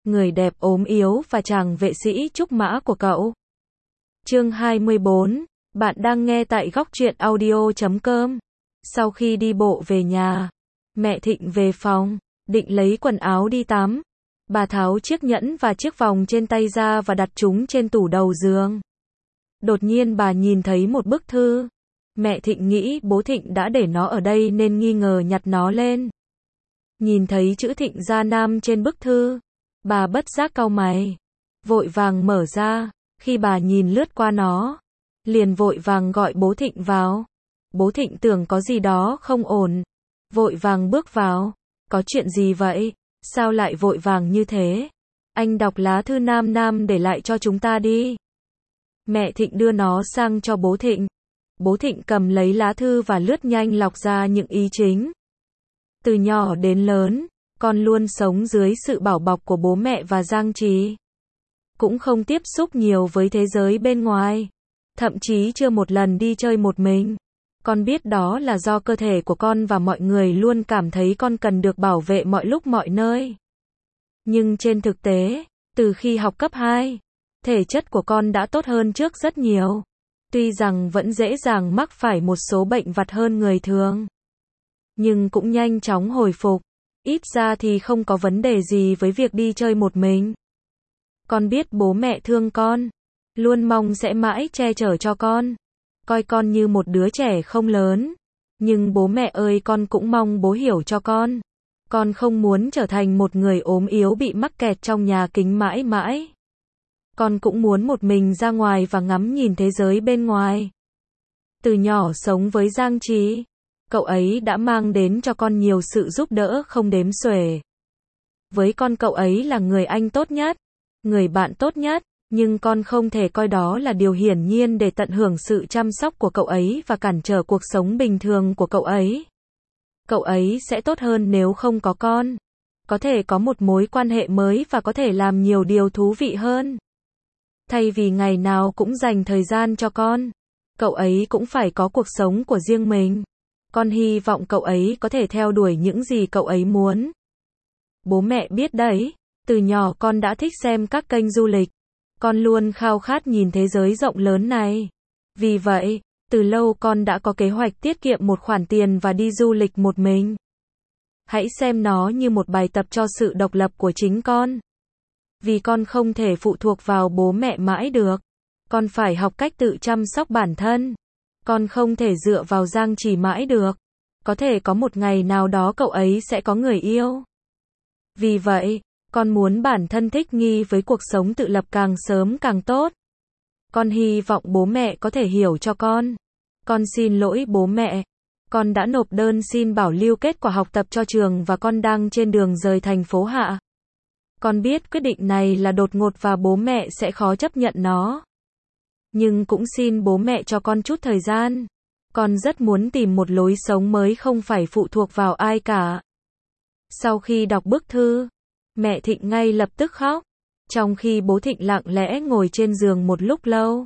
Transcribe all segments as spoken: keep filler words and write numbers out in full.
người đẹp ốm yếu và chàng vệ sĩ trúc mã của cậu. Chương hai mươi bốn, bạn đang nghe tại góc truyện audio chấm com. Sau khi đi bộ về nhà, mẹ Thịnh về phòng, định lấy quần áo đi tắm. Bà tháo chiếc nhẫn và chiếc vòng trên tay ra và đặt chúng trên tủ đầu giường. Đột nhiên bà nhìn thấy một bức thư. Mẹ Thịnh nghĩ bố Thịnh đã để nó ở đây nên nghi ngờ nhặt nó lên. Nhìn thấy chữ Thịnh Gia Nam trên bức thư, bà bất giác cau mày, vội vàng mở ra. Khi bà nhìn lướt qua nó, liền vội vàng gọi bố Thịnh vào. Bố Thịnh tưởng có gì đó không ổn, vội vàng bước vào. Có chuyện gì vậy? Sao lại vội vàng như thế? Anh đọc lá thư Nam Nam để lại cho chúng ta đi. Mẹ Thịnh đưa nó sang cho bố Thịnh. Bố Thịnh cầm lấy lá thư và lướt nhanh lọc ra những ý chính. Từ nhỏ đến lớn, con luôn sống dưới sự bảo bọc của bố mẹ và Giang Trì. Cũng không tiếp xúc nhiều với thế giới bên ngoài. Thậm chí chưa một lần đi chơi một mình. Con biết đó là do cơ thể của con và mọi người luôn cảm thấy con cần được bảo vệ mọi lúc mọi nơi. Nhưng trên thực tế, từ khi học cấp hai, thể chất của con đã tốt hơn trước rất nhiều. Tuy rằng vẫn dễ dàng mắc phải một số bệnh vặt hơn người thường, nhưng cũng nhanh chóng hồi phục. Ít ra thì không có vấn đề gì với việc đi chơi một mình. Con biết bố mẹ thương con, luôn mong sẽ mãi che chở cho con, coi con như một đứa trẻ không lớn. Nhưng bố mẹ ơi, con cũng mong bố hiểu cho con. Con không muốn trở thành một người ốm yếu bị mắc kẹt trong nhà kính mãi mãi. Con cũng muốn một mình ra ngoài và ngắm nhìn thế giới bên ngoài. Từ nhỏ sống với Giang Trì, cậu ấy đã mang đến cho con nhiều sự giúp đỡ không đếm xuể. Với con, cậu ấy là người anh tốt nhất, người bạn tốt nhất, nhưng con không thể coi đó là điều hiển nhiên để tận hưởng sự chăm sóc của cậu ấy và cản trở cuộc sống bình thường của cậu ấy. Cậu ấy sẽ tốt hơn nếu không có con. Có thể có một mối quan hệ mới và có thể làm nhiều điều thú vị hơn. Thay vì ngày nào cũng dành thời gian cho con, cậu ấy cũng phải có cuộc sống của riêng mình. Con hy vọng cậu ấy có thể theo đuổi những gì cậu ấy muốn. Bố mẹ biết đấy, từ nhỏ con đã thích xem các kênh du lịch. Con luôn khao khát nhìn thế giới rộng lớn này. Vì vậy, từ lâu con đã có kế hoạch tiết kiệm một khoản tiền và đi du lịch một mình. Hãy xem nó như một bài tập cho sự độc lập của chính con. Vì con không thể phụ thuộc vào bố mẹ mãi được. Con phải học cách tự chăm sóc bản thân. Con không thể dựa vào Giang Trì mãi được. Có thể có một ngày nào đó cậu ấy sẽ có người yêu. Vì vậy, con muốn bản thân thích nghi với cuộc sống tự lập càng sớm càng tốt. Con hy vọng bố mẹ có thể hiểu cho con. Con xin lỗi bố mẹ. Con đã nộp đơn xin bảo lưu kết quả học tập cho trường và con đang trên đường rời thành phố Hạ. Con biết quyết định này là đột ngột và bố mẹ sẽ khó chấp nhận nó. Nhưng cũng xin bố mẹ cho con chút thời gian. Con rất muốn tìm một lối sống mới không phải phụ thuộc vào ai cả. Sau khi đọc bức thư, mẹ Thịnh ngay lập tức khóc. Trong khi bố Thịnh lặng lẽ ngồi trên giường một lúc lâu.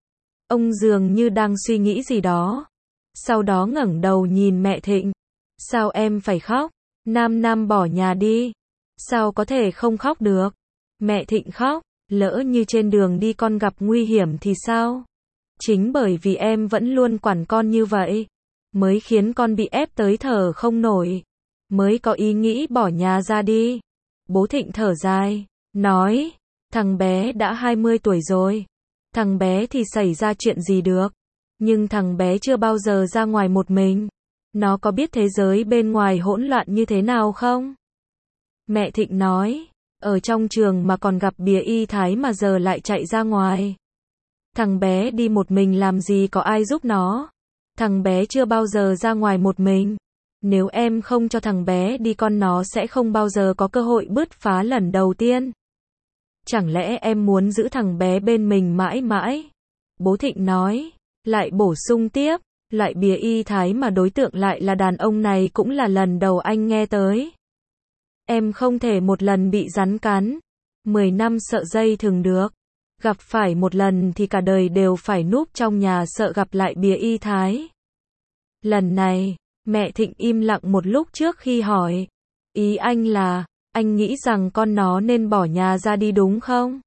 Ông dường như đang suy nghĩ gì đó. Sau đó ngẩng đầu nhìn mẹ Thịnh. Sao em phải khóc? Nam Nam bỏ nhà đi. Sao có thể không khóc được? Mẹ Thịnh khóc. Lỡ như trên đường đi con gặp nguy hiểm thì sao? Chính bởi vì em vẫn luôn quản con như vậy, mới khiến con bị ép tới thở không nổi, mới có ý nghĩ bỏ nhà ra đi. Bố Thịnh thở dài, nói, thằng bé đã hai mươi tuổi rồi. Thằng bé thì xảy ra chuyện gì được. Nhưng thằng bé chưa bao giờ ra ngoài một mình. Nó có biết thế giới bên ngoài hỗn loạn như thế nào không? Mẹ Thịnh nói, ở trong trường mà còn gặp bìa y thái mà giờ lại chạy ra ngoài. Thằng bé đi một mình làm gì có ai giúp nó. Thằng bé chưa bao giờ ra ngoài một mình. Nếu em không cho thằng bé đi, con nó sẽ không bao giờ có cơ hội bứt phá lần đầu tiên. Chẳng lẽ em muốn giữ thằng bé bên mình mãi mãi? Bố Thịnh nói, lại bổ sung tiếp, loại bìa y thái mà đối tượng lại là đàn ông này cũng là lần đầu anh nghe tới. Em không thể một lần bị rắn cắn, mười năm sợ dây thừng được. Gặp phải một lần thì cả đời đều phải núp trong nhà sợ gặp lại bìa y thái. Lần này, mẹ Thịnh im lặng một lúc trước khi hỏi. Ý anh là, Anh nghĩ rằng con nó nên bỏ nhà ra đi đúng không?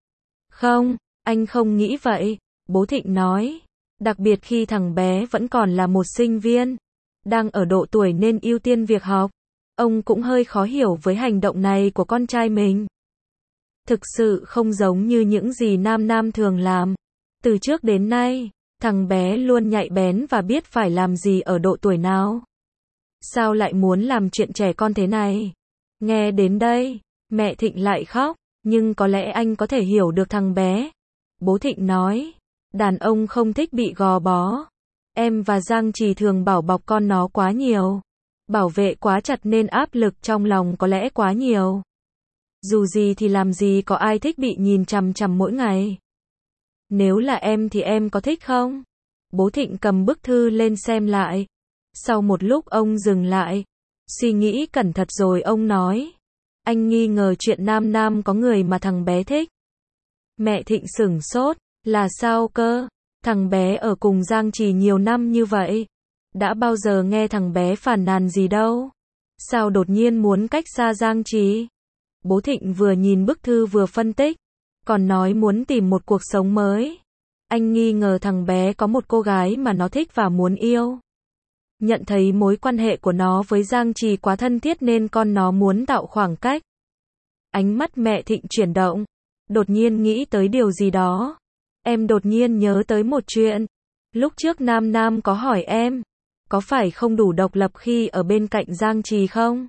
Không, anh không nghĩ vậy, bố Thịnh nói. Đặc biệt khi thằng bé vẫn còn là một sinh viên, đang ở độ tuổi nên ưu tiên việc học. Ông cũng hơi khó hiểu với hành động này của con trai mình. Thực sự không giống như những gì Nam Nam thường làm. Từ trước đến nay, thằng bé luôn nhạy bén và biết phải làm gì ở độ tuổi nào. Sao lại muốn làm chuyện trẻ con thế này? Nghe đến đây, mẹ Thịnh lại khóc, nhưng có lẽ anh có thể hiểu được thằng bé. Bố Thịnh nói, đàn ông không thích bị gò bó. Em và Giang Trì thường bảo bọc con nó quá nhiều. Bảo vệ quá chặt nên áp lực trong lòng có lẽ quá nhiều. Dù gì thì làm gì có ai thích bị nhìn chằm chằm mỗi ngày. Nếu là em thì em có thích không? Bố Thịnh cầm bức thư lên xem lại. Sau một lúc ông dừng lại. Suy nghĩ cẩn thận rồi ông nói. Anh nghi ngờ chuyện Nam Nam có người mà thằng bé thích. Mẹ Thịnh sửng sốt. Là sao cơ? Thằng bé ở cùng Giang Trì nhiều năm như vậy. Đã bao giờ nghe thằng bé phàn nàn gì đâu. Sao đột nhiên muốn cách xa Giang Trì? Bố Thịnh vừa nhìn bức thư vừa phân tích. Còn nói muốn tìm một cuộc sống mới. Anh nghi ngờ thằng bé có một cô gái mà nó thích và muốn yêu. Nhận thấy mối quan hệ của nó với Giang Trì quá thân thiết nên con nó muốn tạo khoảng cách. Ánh mắt mẹ Thịnh chuyển động. Đột nhiên nghĩ tới điều gì đó. Em đột nhiên nhớ tới một chuyện. Lúc trước Nam Nam có hỏi em. Có phải không đủ độc lập khi ở bên cạnh Giang Trì không?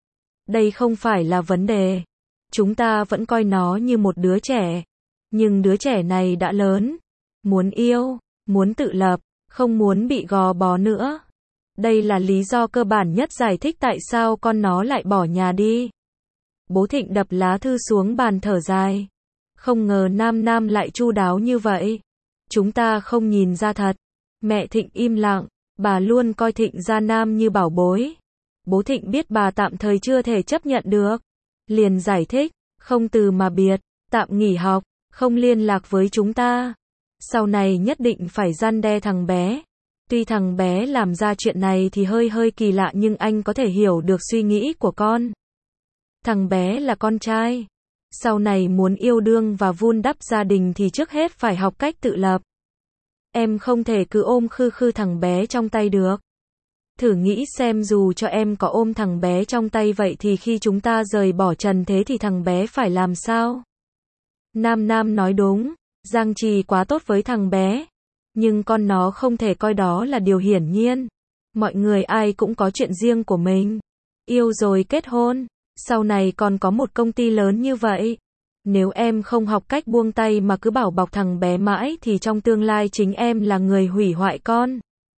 Đây không phải là vấn đề. Chúng ta vẫn coi nó như một đứa trẻ. Nhưng đứa trẻ này đã lớn. Muốn yêu, muốn tự lập, không muốn bị gò bó nữa. Đây là lý do cơ bản nhất giải thích tại sao con nó lại bỏ nhà đi. Bố Thịnh đập lá thư xuống bàn thở dài. Không ngờ Nam Nam lại chu đáo như vậy. Chúng ta không nhìn ra thật. Mẹ Thịnh im lặng. Bà luôn coi Thịnh Gia Nam như bảo bối. Bố Thịnh biết bà tạm thời chưa thể chấp nhận được. Liền giải thích. Không từ mà biệt. Tạm nghỉ học. Không liên lạc với chúng ta. Sau này nhất định phải răn đe thằng bé. Tuy thằng bé làm ra chuyện này thì hơi hơi kỳ lạ nhưng anh có thể hiểu được suy nghĩ của con. Thằng bé là con trai. Sau này muốn yêu đương và vun đắp gia đình thì trước hết phải học cách tự lập. Em không thể cứ ôm khư khư thằng bé trong tay được. Thử nghĩ xem dù cho em có ôm thằng bé trong tay vậy thì khi chúng ta rời bỏ trần thế thì thằng bé phải làm sao? Nam Nam nói đúng, Giang Trì quá tốt với thằng bé. Nhưng con nó không thể coi đó là điều hiển nhiên. Mọi người ai cũng có chuyện riêng của mình. Yêu rồi kết hôn. Sau này còn có một công ty lớn như vậy. Nếu em không học cách buông tay mà cứ bảo bọc thằng bé mãi thì trong tương lai chính em là người hủy hoại con.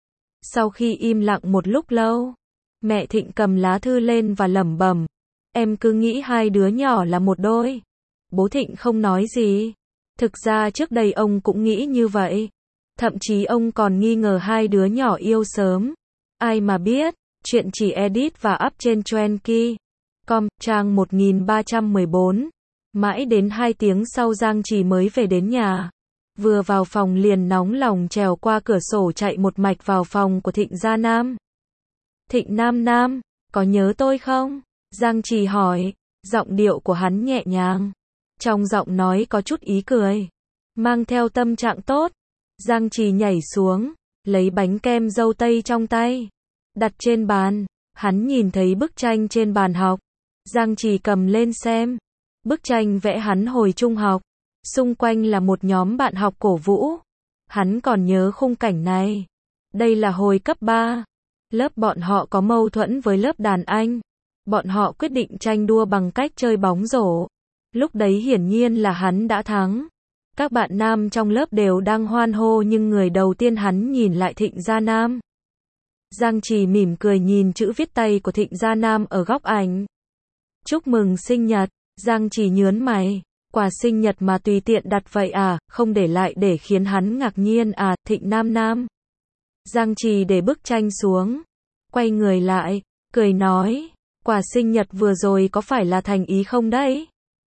Sau khi im lặng một lúc lâu, mẹ Thịnh cầm lá thư lên và lẩm bẩm. Em cứ nghĩ hai đứa nhỏ là một đôi. Bố Thịnh không nói gì. Thực ra trước đây ông cũng nghĩ như vậy. Thậm chí ông còn nghi ngờ hai đứa nhỏ yêu sớm. Ai mà biết, chuyện chỉ edit và up trên Trendki chấm com, trang một nghìn ba trăm mười bốn. Mãi đến hai tiếng sau Giang Trì mới về đến nhà. Vừa vào phòng liền nóng lòng trèo qua cửa sổ chạy một mạch vào phòng của Thịnh Gia Nam. Thịnh Nam Nam, có nhớ tôi không? Giang Trì hỏi, giọng điệu của hắn nhẹ nhàng. Trong giọng nói có chút ý cười. Mang theo tâm trạng tốt. Giang Trì nhảy xuống, lấy bánh kem dâu tây trong tay. Đặt trên bàn, hắn nhìn thấy bức tranh trên bàn học. Giang Trì cầm lên xem. Bức tranh vẽ hắn hồi trung học. Xung quanh là một nhóm bạn học cổ vũ. Hắn còn nhớ khung cảnh này. Đây là hồi cấp ba. Lớp bọn họ có mâu thuẫn với lớp đàn anh. Bọn họ quyết định tranh đua bằng cách chơi bóng rổ. Lúc đấy hiển nhiên là hắn đã thắng. Các bạn nam trong lớp đều đang hoan hô nhưng người đầu tiên hắn nhìn lại Thịnh Gia Nam. Giang Trì mỉm cười nhìn chữ viết tay của Thịnh Gia Nam ở góc ảnh. Chúc mừng sinh nhật. Giang Trì nhớn mày. Quà sinh nhật mà tùy tiện đặt vậy à, không để lại để khiến hắn ngạc nhiên à, Thịnh Nam Nam. Giang Trì để bức tranh xuống. Quay người lại, cười nói. Quà sinh nhật vừa rồi có phải là thành ý không đấy?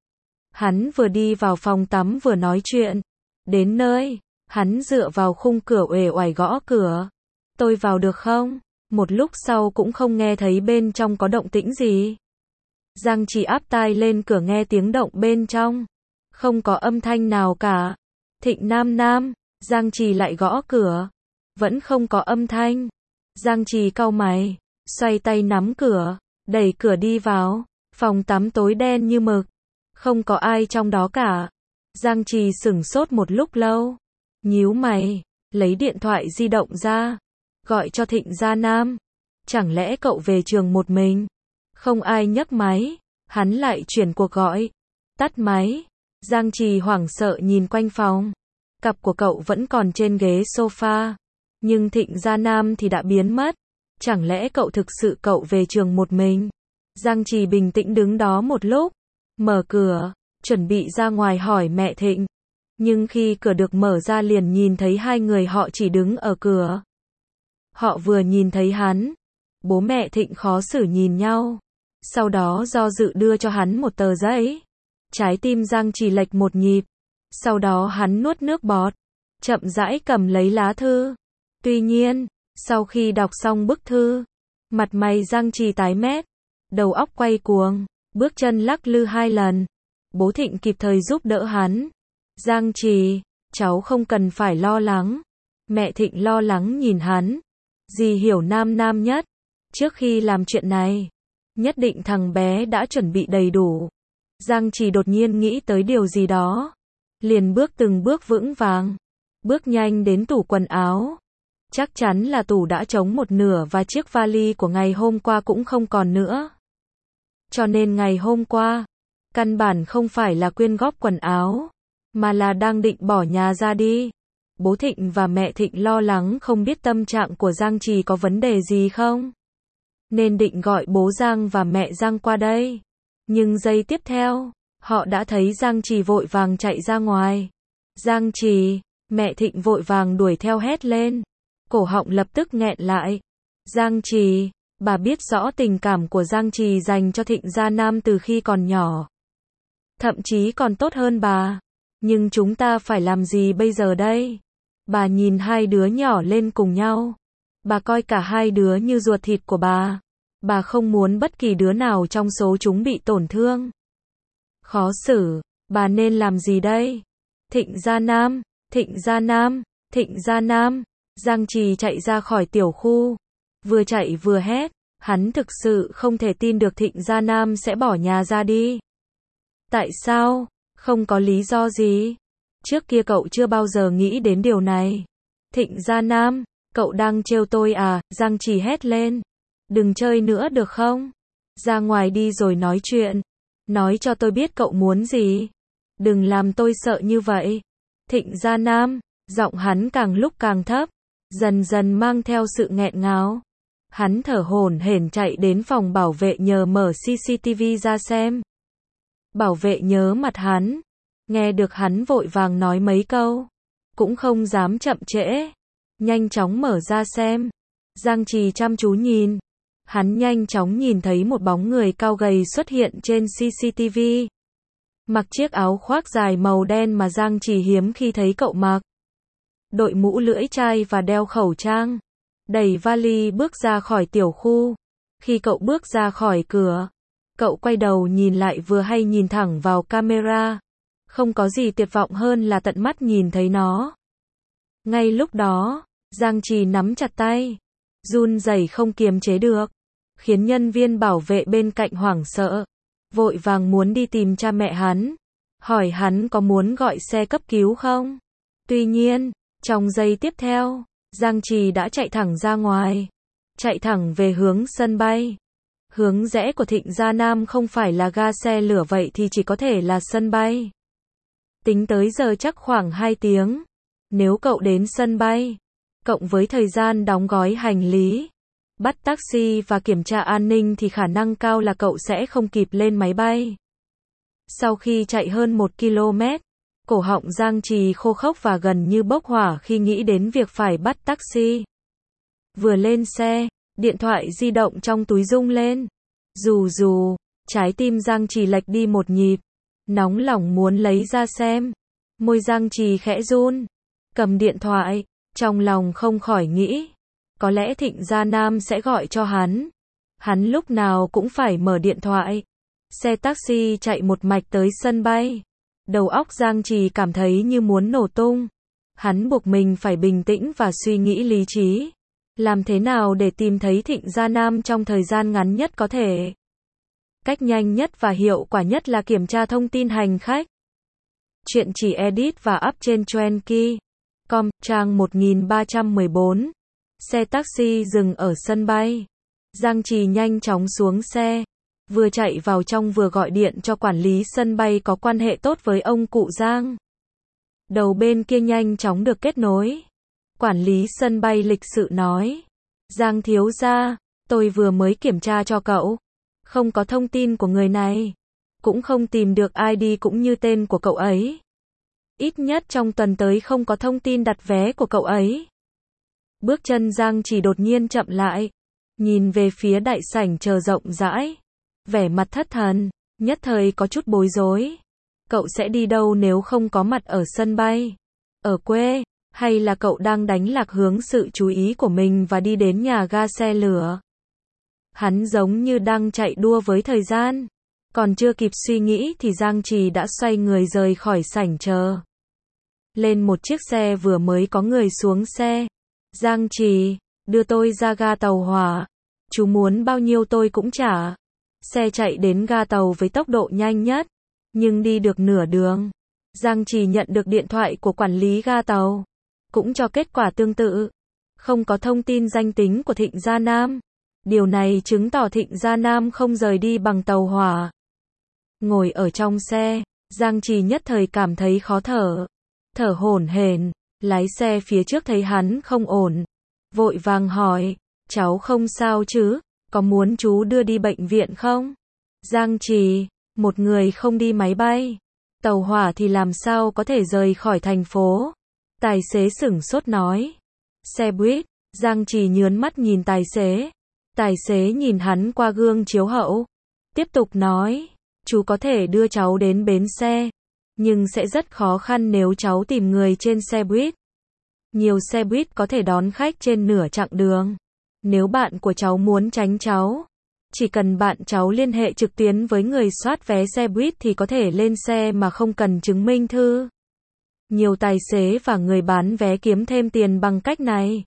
Hắn vừa đi vào phòng tắm vừa nói chuyện. Đến nơi, hắn dựa vào khung cửa uể oải gõ cửa. Tôi vào được không? Một lúc sau cũng không nghe thấy bên trong có động tĩnh gì. Giang Trì áp tai lên cửa nghe tiếng động bên trong. Không có âm thanh nào cả. Thịnh Nam Nam, Giang Trì lại gõ cửa. Vẫn không có âm thanh. Giang Trì cau mày, xoay tay nắm cửa, đẩy cửa đi vào. Phòng tắm tối đen như mực. Không có ai trong đó cả. Giang Trì sửng sốt một lúc lâu. Nhíu mày, lấy điện thoại di động ra. Gọi cho Thịnh Gia Nam. Chẳng lẽ cậu về trường một mình? Không ai nhấc máy. Hắn lại chuyển cuộc gọi. Tắt máy. Giang Trì hoảng sợ nhìn quanh phòng. Cặp của cậu vẫn còn trên ghế sofa. Nhưng Thịnh Gia Nam thì đã biến mất. Chẳng lẽ cậu thực sự cậu về trường một mình? Giang Trì bình tĩnh đứng đó một lúc. Mở cửa, chuẩn bị ra ngoài hỏi mẹ Thịnh. Nhưng khi cửa được mở ra liền nhìn thấy hai người họ chỉ đứng ở cửa. Họ vừa nhìn thấy hắn. Bố mẹ Thịnh khó xử nhìn nhau. Sau đó do dự đưa cho hắn một tờ giấy. Trái tim Giang Trì lệch một nhịp. Sau đó hắn nuốt nước bọt. Chậm rãi cầm lấy lá thư. Tuy nhiên, sau khi đọc xong bức thư, mặt mày Giang Trì tái mét. Đầu óc quay cuồng. Bước chân lắc lư hai lần. Bố Thịnh kịp thời giúp đỡ hắn. Giang Trì, cháu không cần phải lo lắng. Mẹ Thịnh lo lắng nhìn hắn. Dì hiểu Nam Nam nhất. Trước khi làm chuyện này, nhất định thằng bé đã chuẩn bị đầy đủ. Giang Trì đột nhiên nghĩ tới điều gì đó. Liền bước từng bước vững vàng. Bước nhanh đến tủ quần áo. Chắc chắn là tủ đã trống một nửa và chiếc vali của ngày hôm qua cũng không còn nữa. Cho nên ngày hôm qua, căn bản không phải là quyên góp quần áo, mà là đang định bỏ nhà ra đi. Bố Thịnh và mẹ Thịnh lo lắng không biết tâm trạng của Giang Trì có vấn đề gì không. Nên định gọi bố Giang và mẹ Giang qua đây. Nhưng giây tiếp theo, họ đã thấy Giang Trì vội vàng chạy ra ngoài. Giang Trì, mẹ Thịnh vội vàng đuổi theo hét lên. Cổ họng lập tức nghẹn lại. Giang Trì, bà biết rõ tình cảm của Giang Trì dành cho Thịnh Gia Nam từ khi còn nhỏ. Thậm chí còn tốt hơn bà. Nhưng chúng ta phải làm gì bây giờ đây? Bà nhìn hai đứa nhỏ lên cùng nhau. Bà coi cả hai đứa như ruột thịt của bà. Bà không muốn bất kỳ đứa nào trong số chúng bị tổn thương. Khó xử, bà nên làm gì đây? Thịnh Gia Nam, Thịnh Gia Nam, Thịnh Gia Nam. Giang Trì chạy ra khỏi tiểu khu. Vừa chạy vừa hét. Hắn thực sự không thể tin được Thịnh Gia Nam sẽ bỏ nhà ra đi. Tại sao? Không có lý do gì. Trước kia cậu chưa bao giờ nghĩ đến điều này. Thịnh Gia Nam, cậu đang trêu tôi à? Giang Trì hét lên. Đừng chơi nữa được không? Ra ngoài đi rồi nói chuyện. Nói cho tôi biết cậu muốn gì. Đừng làm tôi sợ như vậy. Thịnh Gia Nam, giọng hắn càng lúc càng thấp, dần dần mang theo sự nghẹn ngào. Hắn thở hổn hển chạy đến phòng bảo vệ nhờ mở xê xê tê vê ra xem. Bảo vệ nhớ mặt hắn. Nghe được hắn vội vàng nói mấy câu. Cũng không dám chậm trễ. Nhanh chóng mở ra xem. Giang Trì chăm chú nhìn. Hắn nhanh chóng nhìn thấy một bóng người cao gầy xuất hiện trên xê xê tê vê. Mặc chiếc áo khoác dài màu đen mà Giang Trì hiếm khi thấy cậu mặc. Đội mũ lưỡi chai và đeo khẩu trang. Đẩy vali bước ra khỏi tiểu khu. Khi cậu bước ra khỏi cửa, cậu quay đầu nhìn lại vừa hay nhìn thẳng vào camera. Không có gì tuyệt vọng hơn là tận mắt nhìn thấy nó. Ngay lúc đó, Giang Trì nắm chặt tay. Run rẩy không kiềm chế được. Khiến nhân viên bảo vệ bên cạnh hoảng sợ. Vội vàng muốn đi tìm cha mẹ hắn. Hỏi hắn có muốn gọi xe cấp cứu không? Tuy nhiên, trong giây tiếp theo, Giang Trì đã chạy thẳng ra ngoài. Chạy thẳng về hướng sân bay. Hướng rẽ của Thịnh Gia Nam không phải là ga xe lửa vậy thì chỉ có thể là sân bay. Tính tới giờ chắc khoảng hai tiếng. Nếu cậu đến sân bay, cộng với thời gian đóng gói hành lý, bắt taxi và kiểm tra an ninh thì khả năng cao là cậu sẽ không kịp lên máy bay. Sau khi chạy hơn một ki lô mét, cổ họng Giang Trì khô khốc và gần như bốc hỏa khi nghĩ đến việc phải bắt taxi. Vừa lên xe, điện thoại di động trong túi rung lên. Rù rù, trái tim Giang Trì lệch đi một nhịp. Nóng lòng muốn lấy ra xem. Môi Giang Trì khẽ run. Cầm điện thoại, trong lòng không khỏi nghĩ. Có lẽ Thịnh Gia Nam sẽ gọi cho hắn. Hắn lúc nào cũng phải mở điện thoại. Xe taxi chạy một mạch tới sân bay. Đầu óc Giang Trì cảm thấy như muốn nổ tung. Hắn buộc mình phải bình tĩnh và suy nghĩ lý trí. Làm thế nào để tìm thấy Thịnh Gia Nam trong thời gian ngắn nhất có thể? Cách nhanh nhất và hiệu quả nhất là kiểm tra thông tin hành khách. Chuyện chỉ edit và up trên Trendki chấm com, trang một nghìn ba trăm mười bốn. Xe taxi dừng ở sân bay. Giang Trì nhanh chóng xuống xe. Vừa chạy vào trong vừa gọi điện cho quản lý sân bay có quan hệ tốt với ông cụ Giang. Đầu bên kia nhanh chóng được kết nối. Quản lý sân bay lịch sự nói. Giang thiếu gia, tôi vừa mới kiểm tra cho cậu. Không có thông tin của người này. Cũng không tìm được i đê cũng như tên của cậu ấy. Ít nhất trong tuần tới không có thông tin đặt vé của cậu ấy. Bước chân Giang chỉ đột nhiên chậm lại. Nhìn về phía đại sảnh chờ rộng rãi. Vẻ mặt thất thần, nhất thời có chút bối rối. Cậu sẽ đi đâu nếu không có mặt ở sân bay? Ở quê, hay là cậu đang đánh lạc hướng sự chú ý của mình và đi đến nhà ga xe lửa? Hắn giống như đang chạy đua với thời gian. Còn chưa kịp suy nghĩ thì Giang Trì đã xoay người rời khỏi sảnh chờ. Lên một chiếc xe vừa mới có người xuống xe. Giang Trì, đưa tôi ra ga tàu hỏa. Chú muốn bao nhiêu tôi cũng trả. Xe chạy đến ga tàu với tốc độ nhanh nhất. Nhưng đi được nửa đường, Giang Trì nhận được điện thoại của quản lý ga tàu. Cũng cho kết quả tương tự. Không có thông tin danh tính của Thịnh Gia Nam. Điều này chứng tỏ Thịnh Gia Nam không rời đi bằng tàu hỏa. Ngồi ở trong xe, Giang Trì nhất thời cảm thấy khó thở. Thở hổn hển, lái xe phía trước thấy hắn không ổn. Vội vàng hỏi, cháu không sao chứ, có muốn chú đưa đi bệnh viện không? Giang Trì, một người không đi máy bay, tàu hỏa thì làm sao có thể rời khỏi thành phố? Tài xế sửng sốt nói. Xe buýt, Giang Trì nhớn mắt nhìn tài xế. Tài xế nhìn hắn qua gương chiếu hậu. Tiếp tục nói, chú có thể đưa cháu đến bến xe. Nhưng sẽ rất khó khăn nếu cháu tìm người trên xe buýt. Nhiều xe buýt có thể đón khách trên nửa chặng đường. Nếu bạn của cháu muốn tránh cháu, chỉ cần bạn cháu liên hệ trực tuyến với người soát vé xe buýt thì có thể lên xe mà không cần chứng minh thư. Nhiều tài xế và người bán vé kiếm thêm tiền bằng cách này.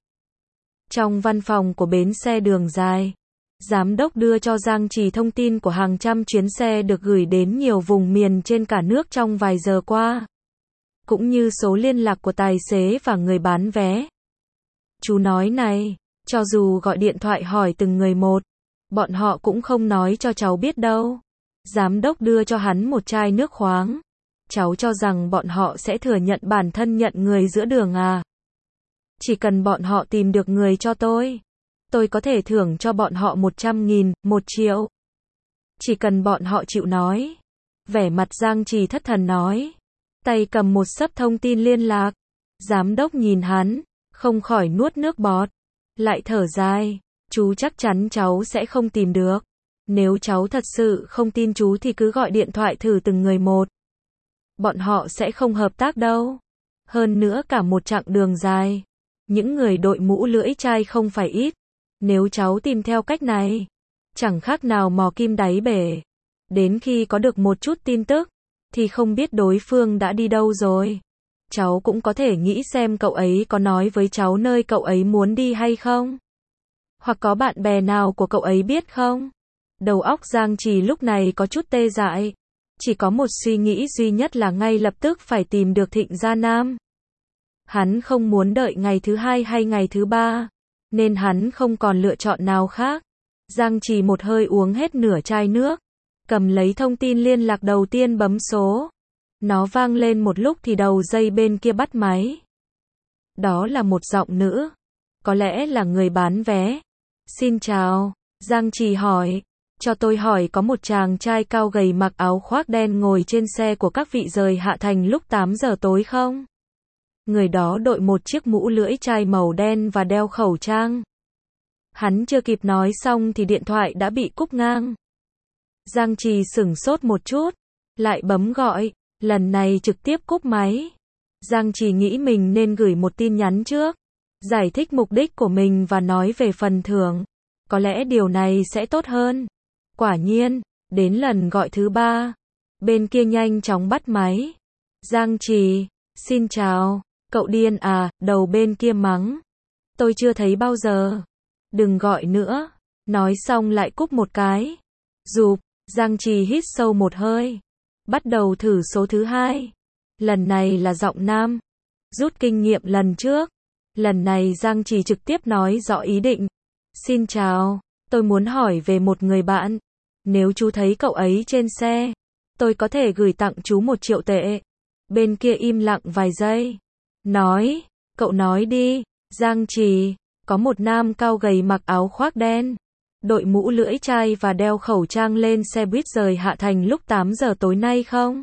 Trong văn phòng của bến xe Đường Dài, giám đốc đưa cho Giang Trì thông tin của hàng trăm chuyến xe được gửi đến nhiều vùng miền trên cả nước trong vài giờ qua. Cũng như số liên lạc của tài xế và người bán vé. Chú nói này, cho dù gọi điện thoại hỏi từng người một, bọn họ cũng không nói cho cháu biết đâu. Giám đốc đưa cho hắn một chai nước khoáng. Cháu cho rằng bọn họ sẽ thừa nhận bản thân nhận người giữa đường à? Chỉ cần bọn họ tìm được người cho tôi, tôi có thể thưởng cho bọn họ một trăm nghìn, một triệu. Chỉ cần bọn họ chịu nói. Vẻ mặt Giang Trì thất thần nói. Tay cầm một xấp thông tin liên lạc. Giám đốc nhìn hắn, không khỏi nuốt nước bọt. Lại thở dài, chú chắc chắn cháu sẽ không tìm được. Nếu cháu thật sự không tin chú thì cứ gọi điện thoại thử từng người một. Bọn họ sẽ không hợp tác đâu. Hơn nữa cả một chặng đường dài, những người đội mũ lưỡi chai không phải ít. Nếu cháu tìm theo cách này, chẳng khác nào mò kim đáy bể. Đến khi có được một chút tin tức, thì không biết đối phương đã đi đâu rồi. Cháu cũng có thể nghĩ xem cậu ấy có nói với cháu nơi cậu ấy muốn đi hay không. Hoặc có bạn bè nào của cậu ấy biết không? Đầu óc Giang Trì lúc này có chút tê dại. Chỉ có một suy nghĩ duy nhất là ngay lập tức phải tìm được Thịnh Gia Nam. Hắn không muốn đợi ngày thứ hai hay ngày thứ ba, nên hắn không còn lựa chọn nào khác. Giang Trì một hơi uống hết nửa chai nước, cầm lấy thông tin liên lạc đầu tiên bấm số. Nó vang lên một lúc thì đầu dây bên kia bắt máy. Đó là một giọng nữ. Có lẽ là người bán vé. Xin chào, Giang Trì hỏi. Cho tôi hỏi có một chàng trai cao gầy mặc áo khoác đen ngồi trên xe của các vị rời Hạ Thành lúc tám giờ tối không? Người đó đội một chiếc mũ lưỡi chai màu đen và đeo khẩu trang. Hắn chưa kịp nói xong thì điện thoại đã bị cúp ngang. Giang Trì sửng sốt một chút, lại bấm gọi, lần này trực tiếp cúp máy. Giang Trì nghĩ mình nên gửi một tin nhắn trước, giải thích mục đích của mình và nói về phần thưởng. Có lẽ điều này sẽ tốt hơn. Quả nhiên, Đến lần gọi thứ ba, bên kia nhanh chóng bắt máy. Giang Trì, xin chào, cậu điên à, đầu bên kia mắng. Tôi chưa thấy bao giờ. Đừng gọi nữa. Nói xong lại cúp một cái. Rụp, Giang Trì hít sâu một hơi. Bắt đầu thử số thứ hai. Lần này là giọng nam. Rút kinh nghiệm lần trước. Lần này Giang Trì trực tiếp nói rõ ý định. Xin chào, tôi muốn hỏi về một người bạn. Nếu chú thấy cậu ấy trên xe, tôi có thể gửi tặng chú một triệu tệ. Bên kia im lặng vài giây. Nói, cậu nói đi. Giang Trì, có một nam cao gầy mặc áo khoác đen, đội mũ lưỡi chai và đeo khẩu trang lên xe buýt rời Hạ Thành lúc tám giờ tối nay không?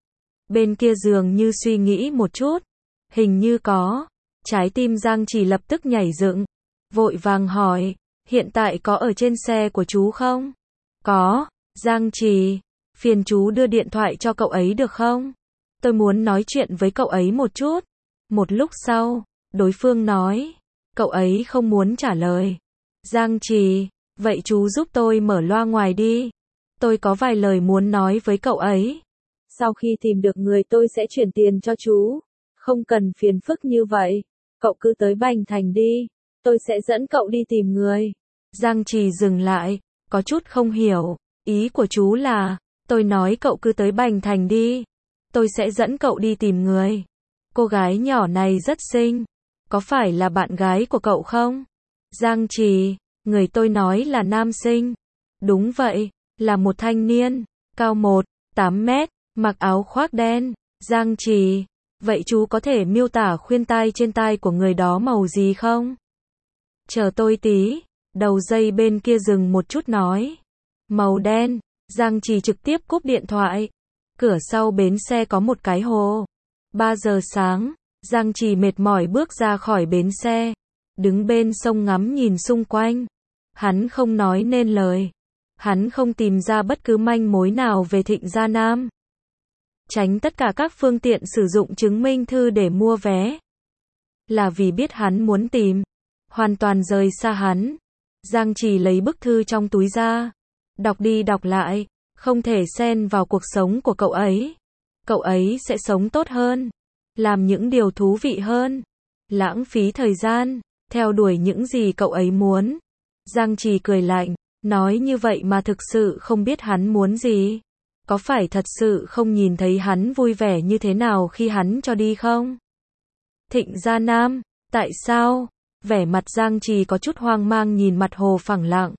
Bên kia dường như suy nghĩ một chút. Hình như có. Trái tim Giang Trì lập tức nhảy dựng. Vội vàng hỏi, hiện tại có ở trên xe của chú không? Có. Giang Trì, phiền chú đưa điện thoại cho cậu ấy được không? Tôi muốn nói chuyện với cậu ấy một chút. Một lúc sau, đối phương nói, cậu ấy không muốn trả lời. Giang Trì, vậy chú giúp tôi mở loa ngoài đi. Tôi có vài lời muốn nói với cậu ấy. Sau khi tìm được người tôi sẽ chuyển tiền cho chú. Không cần phiền phức như vậy. Cậu cứ tới Bành Thành đi. Tôi sẽ dẫn cậu đi tìm người. Giang Trì dừng lại, có chút không hiểu. Ý của chú là, tôi nói cậu cứ tới Bành Thành đi. Tôi sẽ dẫn cậu đi tìm người. Cô gái nhỏ này rất xinh. Có phải là bạn gái của cậu không? Giang Trì, người tôi nói là nam sinh. Đúng vậy, là một thanh niên, cao một phẩy tám mét, mặc áo khoác đen. Giang Trì, vậy chú có thể miêu tả khuyên tai trên tai của người đó màu gì không? Chờ tôi tí. Đầu dây bên kia dừng một chút nói. Màu đen. Giang Trì trực tiếp cúp điện thoại. Cửa sau bến xe có một cái hồ. ba giờ sáng, Giang Trì mệt mỏi bước ra khỏi bến xe. Đứng bên sông ngắm nhìn xung quanh. Hắn không nói nên lời. Hắn không tìm ra bất cứ manh mối nào về Thịnh Gia Nam. Tránh tất cả các phương tiện sử dụng chứng minh thư để mua vé. Là vì biết hắn muốn tìm. Hoàn toàn rời xa hắn. Giang Trì lấy bức thư trong túi ra. Đọc đi đọc lại. Không thể xen vào cuộc sống của cậu ấy. Cậu ấy sẽ sống tốt hơn. Làm những điều thú vị hơn. Lãng phí thời gian. Theo đuổi những gì cậu ấy muốn. Giang Trì cười lạnh. Nói như vậy mà thực sự không biết hắn muốn gì. Có phải thật sự không nhìn thấy hắn vui vẻ như thế nào khi hắn cho đi không? Thịnh Gia Nam, tại sao? Vẻ mặt Giang Trì có chút hoang mang nhìn mặt hồ phẳng lặng.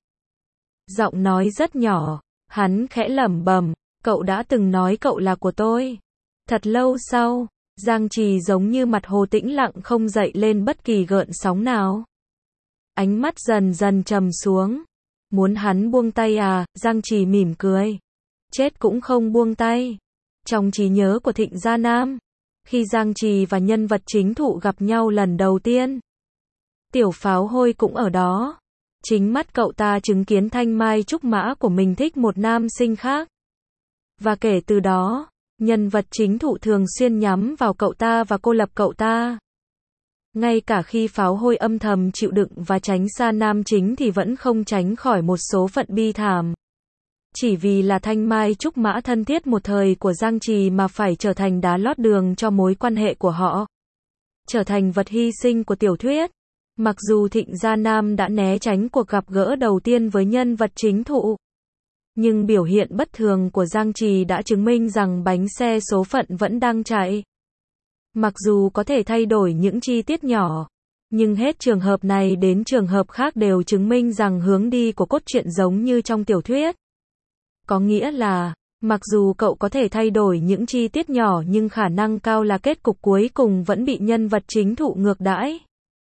Giọng nói rất nhỏ, hắn khẽ lẩm bẩm, cậu đã từng nói cậu là của tôi. Thật lâu sau, Giang Trì giống như mặt hồ tĩnh lặng không dậy lên bất kỳ gợn sóng nào. Ánh mắt dần dần trầm xuống. Muốn hắn buông tay à? Giang Trì mỉm cười. Chết cũng không buông tay. Trong trí nhớ của Thịnh Gia Nam, khi Giang Trì và nhân vật chính Thụ gặp nhau lần đầu tiên, Tiểu Pháo Hôi cũng ở đó. Chính mắt cậu ta chứng kiến thanh mai trúc mã của mình thích một nam sinh khác. Và kể từ đó, nhân vật chính Thụ thường xuyên nhắm vào cậu ta và cô lập cậu ta. Ngay cả khi Pháo Hôi âm thầm chịu đựng và tránh xa nam chính thì vẫn không tránh khỏi một số phận bi thảm. Chỉ vì là thanh mai trúc mã thân thiết một thời của Giang Trì mà phải trở thành đá lót đường cho mối quan hệ của họ. Trở thành vật hy sinh của tiểu thuyết. Mặc dù Thịnh Gia Nam đã né tránh cuộc gặp gỡ đầu tiên với nhân vật chính Thụ. Nhưng biểu hiện bất thường của Giang Trì đã chứng minh rằng bánh xe số phận vẫn đang chạy. Mặc dù có thể thay đổi những chi tiết nhỏ, nhưng hết trường hợp này đến trường hợp khác đều chứng minh rằng hướng đi của cốt truyện giống như trong tiểu thuyết. Có nghĩa là, mặc dù cậu có thể thay đổi những chi tiết nhỏ nhưng khả năng cao là kết cục cuối cùng vẫn bị nhân vật chính Thụ ngược đãi.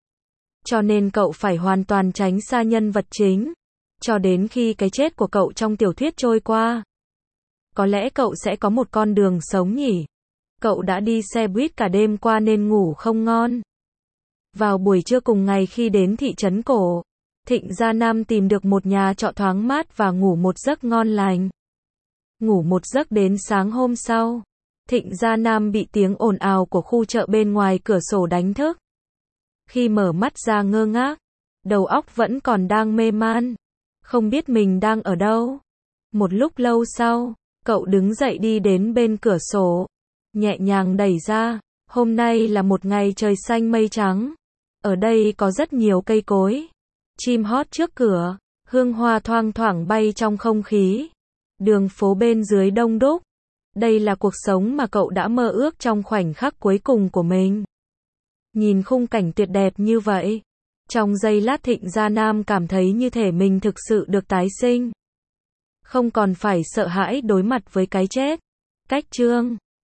Cho nên cậu phải hoàn toàn tránh xa nhân vật chính, cho đến khi cái chết của cậu trong tiểu thuyết trôi qua. Có lẽ cậu sẽ có một con đường sống nhỉ? Cậu đã đi xe buýt cả đêm qua nên ngủ không ngon. Vào buổi trưa cùng ngày khi đến thị trấn cổ, Thịnh Gia Nam tìm được một nhà trọ thoáng mát và ngủ một giấc ngon lành. Ngủ một giấc đến sáng hôm sau, Thịnh Gia Nam bị tiếng ồn ào của khu chợ bên ngoài cửa sổ đánh thức. Khi mở mắt ra ngơ ngác, đầu óc vẫn còn đang mê man, không biết mình đang ở đâu. Một lúc lâu sau, cậu đứng dậy đi đến bên cửa sổ, nhẹ nhàng đẩy ra. Hôm nay là một ngày trời xanh mây trắng. Ở đây có rất nhiều cây cối, chim hót trước cửa, hương hoa thoang thoảng bay trong không khí. Đường phố bên dưới đông đúc. Đây là cuộc sống mà cậu đã mơ ước trong khoảnh khắc cuối cùng của mình. Nhìn khung cảnh tuyệt đẹp như vậy, trong giây lát Thịnh Gia Nam cảm thấy như thể mình thực sự được tái sinh. Không còn phải sợ hãi đối mặt với cái chết. Cách chương